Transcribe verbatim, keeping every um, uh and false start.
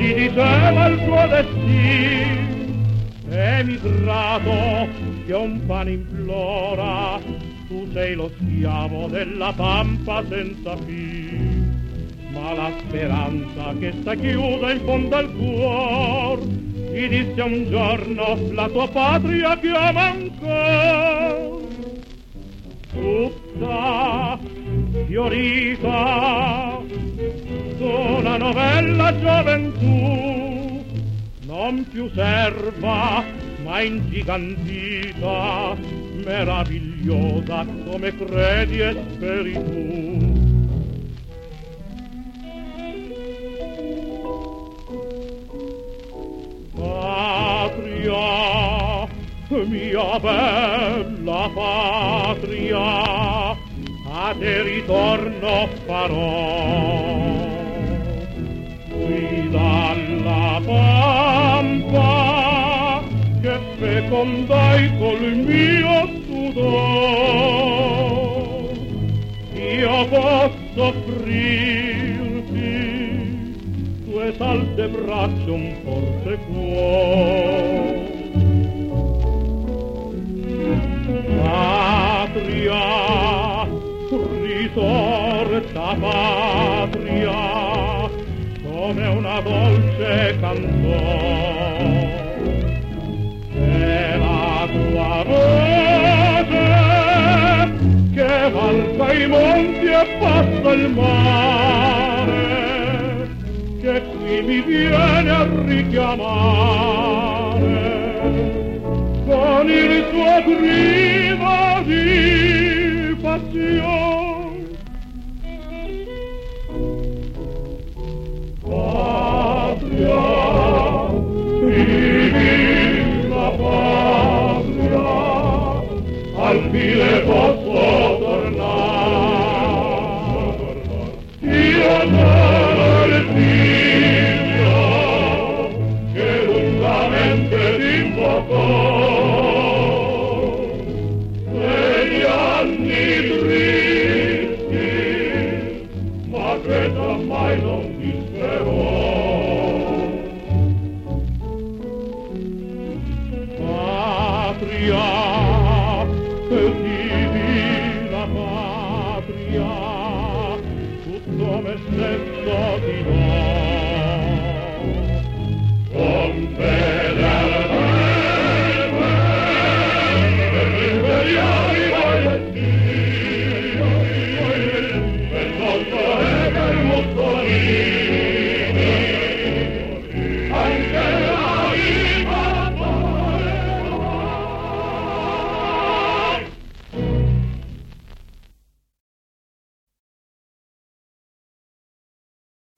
gli diceva il suo destino, emigrato che un pane implora, tu sei lo schiavo della pampa senza fine. Ma la speranza che sta chiusa in fondo al cuor, gli disse un giorno la tua patria chiama ancora. Tutta fiorita d'una novella gioventù, non più serva ma ingigantita, meravigliosa come credi e speri tu. Patria, mia bella patria, a te ritorno farò. Qui dalla pampa che fecondai col mio sudor, io posso offrirti tue salde braccia, un forte cuore. Patria, risorta patria, come una dolce canzone, è la tua voce che valca i monti e passa il mare, che qui mi viene a richiamare con il suo grido di passione. Patria, vivi la patria, al fine posso tornare. Io sono il figlio che lungamente ti invocò, negli anni tristi, ma che mai non disperò. Patria,